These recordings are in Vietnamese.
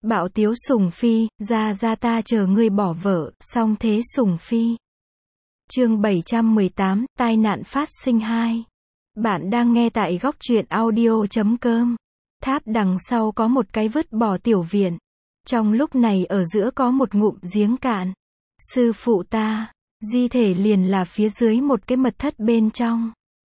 Bạo tiếu sủng phi, ra ta chờ ngươi bỏ vợ, song thế sủng phi. Chương 718, tai nạn phát sinh 2. Bạn đang nghe tại góc truyện audio.com. Tháp đằng sau có một cái vứt bỏ tiểu viện. Trong lúc này ở giữa có một ngụm giếng cạn. Sư phụ ta, di thể liền là phía dưới một cái mật thất bên trong.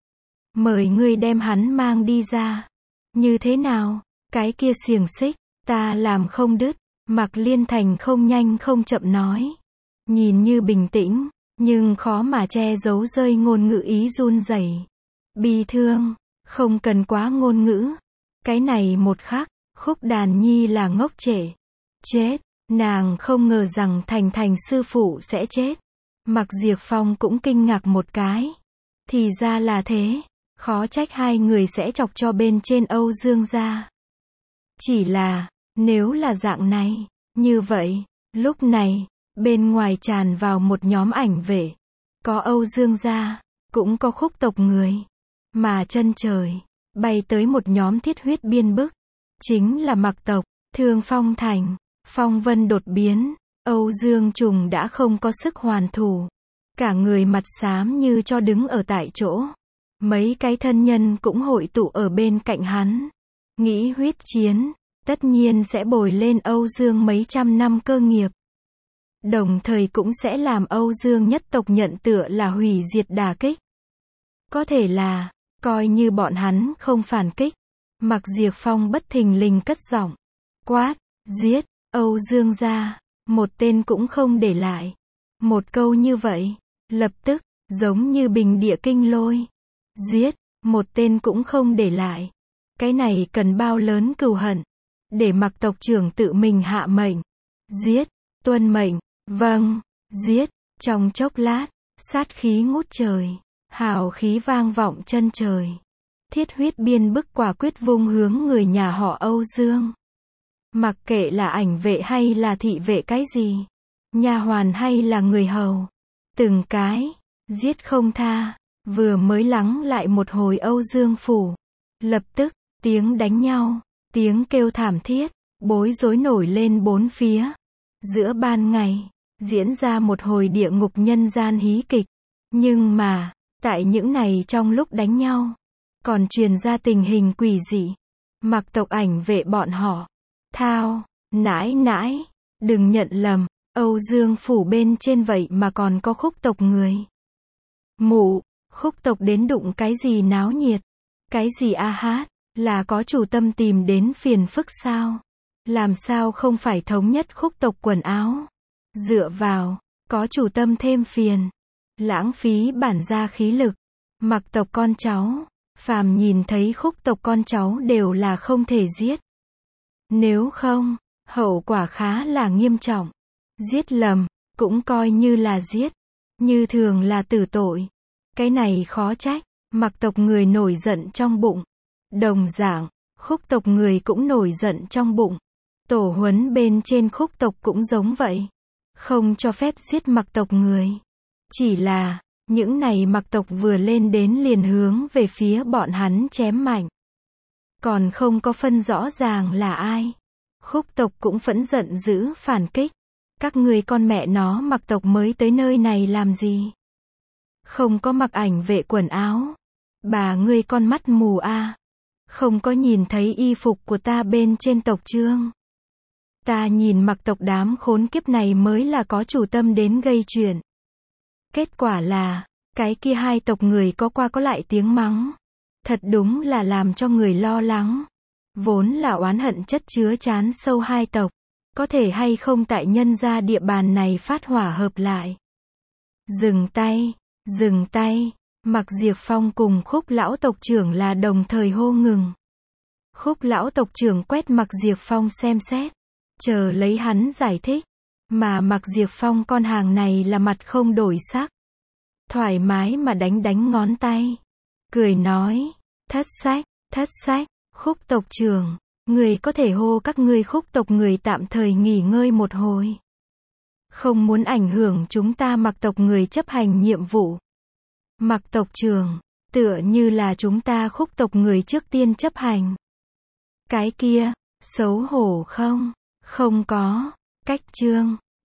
Mời ngươi đem hắn mang đi ra. Như thế nào? Cái kia xiềng xích, ta làm không đứt. Mạc Liên Thành không nhanh không chậm nói. Nhìn như bình tĩnh, nhưng khó mà che giấu rơi ngôn ngữ ý run rẩy. Bi thương, không cần quá ngôn ngữ. Cái này một khắc, Khúc Đàn Nhi là ngốc trệ. Chết, nàng không ngờ rằng Thành sư phụ sẽ chết. Mạc Diệp Phong cũng kinh ngạc một cái. Thì ra là thế, khó trách hai người sẽ chọc cho bên trên Âu Dương gia. Chỉ là, nếu là dạng này, như vậy, lúc này, bên ngoài tràn vào một nhóm ảnh vệ. Có Âu Dương gia, cũng có Khúc tộc người. Mà chân trời, bay tới một nhóm thiết huyết biên bức. Chính là Mạc tộc, Thương Phong Thành, phong vân đột biến, Âu Dương Trùng đã không có sức hoàn thủ. Cả người mặt xám như cho đứng ở tại chỗ. Mấy cái thân nhân cũng hội tụ ở bên cạnh hắn. Nghĩ huyết chiến, tất nhiên sẽ bồi lên Âu Dương mấy trăm năm cơ nghiệp. Đồng thời cũng sẽ làm Âu Dương nhất tộc nhận tựa là hủy diệt đả kích. Có thể là, coi như bọn hắn không phản kích. Mạc Diệp Phong bất thình lình cất giọng. Quát, giết, Âu Dương gia, một tên cũng không để lại. Một câu như vậy, lập tức, giống như bình địa kinh lôi. Giết, một tên cũng không để lại. Cái này cần bao lớn cừu hận. Để Mạc tộc trưởng tự mình hạ mệnh. Giết, tuân mệnh, vâng, giết, trong chốc lát, sát khí ngút trời. Hào khí vang vọng chân trời. Thiết huyết biên bức quả quyết vung hướng người nhà họ Âu Dương. Mặc kệ là ảnh vệ hay là thị vệ cái gì, nha hoàn hay là người hầu, từng cái, giết không tha. Vừa mới lắng lại một hồi Âu Dương phủ, lập tức, tiếng đánh nhau, tiếng kêu thảm thiết, bối rối nổi lên bốn phía. Giữa ban ngày, diễn ra một hồi địa ngục nhân gian hí kịch. Nhưng mà, tại những này trong lúc đánh nhau, còn truyền ra tình hình quỷ dị. Mạc tộc ảnh vệ bọn họ. Thao, nãi, đừng nhận lầm, Âu Dương phủ bên trên vậy mà còn có Khúc tộc người. Mụ, Khúc tộc đến đụng cái gì náo nhiệt? Cái gì a hát? Là có chủ tâm tìm đến phiền phức sao? Làm sao không phải thống nhất Khúc tộc quần áo? Dựa vào, có chủ tâm thêm phiền. Lãng phí bản gia khí lực. Mạc tộc con cháu, phàm nhìn thấy Khúc tộc con cháu đều là không thể giết. Nếu không, hậu quả khá là nghiêm trọng. Giết lầm, cũng coi như là giết. Như thường là tử tội. Cái này khó trách, Mạc tộc người nổi giận trong bụng. Đồng dạng, Khúc tộc người cũng nổi giận trong bụng. Tổ huấn bên trên Khúc tộc cũng giống vậy. Không cho phép giết Mạc tộc người. Chỉ là, những này Mạc tộc vừa lên đến liền hướng về phía bọn hắn chém mạnh. Còn không có phân rõ ràng là ai. Khúc tộc cũng phẫn giận dữ phản kích. Các ngươi con mẹ nó Mạc tộc mới tới nơi này làm gì? Không có mặc ảnh vệ quần áo. Bà ngươi con mắt mù a. Không có nhìn thấy y phục của ta bên trên tộc chương. Ta nhìn Mạc tộc đám khốn kiếp này mới là có chủ tâm đến gây chuyện. Kết quả là, cái kia hai tộc người có qua có lại tiếng mắng. Thật đúng là làm cho người lo lắng. Vốn là oán hận chất chứa chán sâu hai tộc. Có thể hay không tại nhân gia địa bàn này phát hỏa hợp lại. Dừng tay. Mạc Diệp Phong cùng Khúc lão tộc trưởng là đồng thời hô ngừng. Khúc lão tộc trưởng quét Mạc Diệp Phong xem xét. Chờ lấy hắn giải thích. Mà Mạc Diệp Phong con hàng này là mặt không đổi sắc. Thoải mái mà đánh ngón tay. Cười nói, thất sách, Khúc tộc trưởng, người có thể hô các ngươi Khúc tộc người tạm thời nghỉ ngơi một hồi. Không muốn ảnh hưởng chúng ta Mạc tộc người chấp hành nhiệm vụ. Mạc tộc trưởng, tựa như là chúng ta Khúc tộc người trước tiên chấp hành. Cái kia, xấu hổ không? Không có. Cách chương.